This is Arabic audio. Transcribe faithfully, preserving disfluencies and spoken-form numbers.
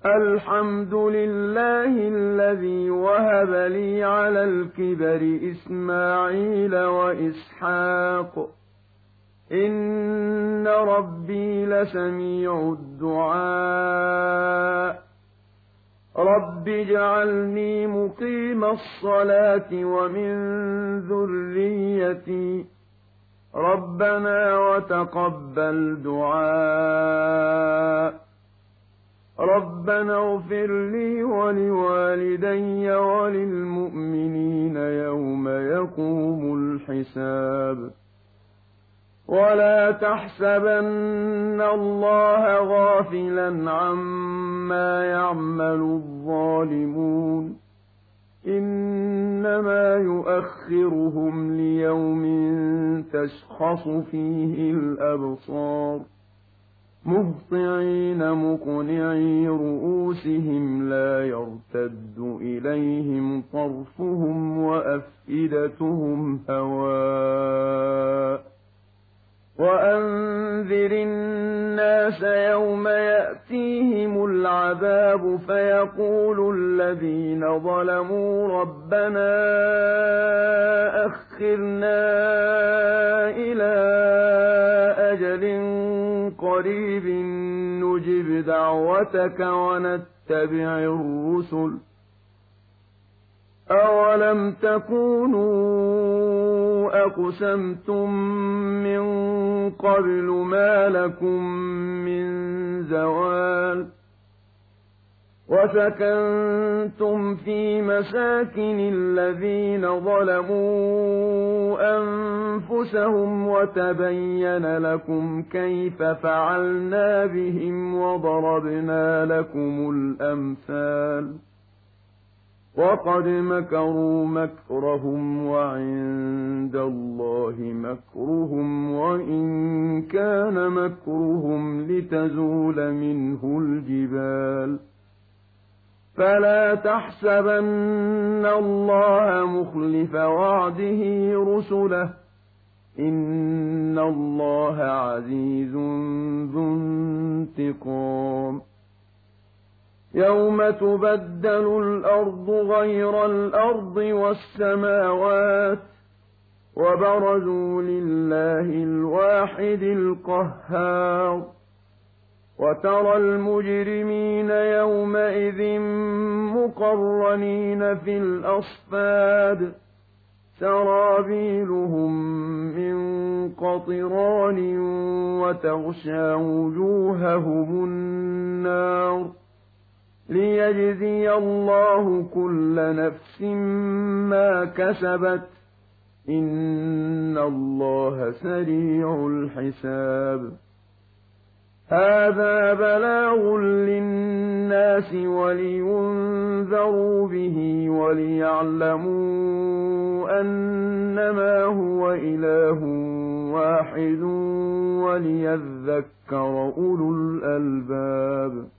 الحمد لله الذي وهب لي على الكبر إسماعيل وإسحاق إن ربي لسميع الدعاء رب اجعلني مقيم الصلاة ومن ذريتي ربنا وتقبل دعاء ربنا اغفر لي ولوالدي وللمؤمنين يوم يقوم الحساب ولا تحسبن الله غافلا عما يعمل الظالمون إنما يؤخرهم ليوم تشخص فيه الأبصار مهطعين مقنعي رؤوسهم لا يرتد إليهم طرفهم وأفئدتهم هواء وأنذر الناس يوم يأتيهم العذاب فيقول الذين ظلموا ربنا أخرنا إلى أجل قريب نجب دعوتك ونتبع الرسل أولم تكونوا أقسمتم من قبل ما لكم من زوال وسكنتم في مساكن الذين ظلموا أنفسهم وتبين لكم كيف فعلنا بهم وضربنا لكم الأمثال وقد مكروا مكرهم وعند الله مكرهم وإن كان مكرهم لتزول منه الجبال فلا تحسبن الله مخلف وعده رسله إن الله عزيز ذو انتقام يوم تبدل الأرض غير الأرض والسماوات وبرزوا لله الواحد القهار وترى المجرمين يومئذ مقرنين في الأصفاد سرابيلهم من قطران وتغشى وجوههم النار ليجزي الله كل نفس ما كسبت إن الله سريع الحساب هذا بلاغ للناس ولينذروا به وليعلموا أنما هو إله واحد وليذكر أولو الألباب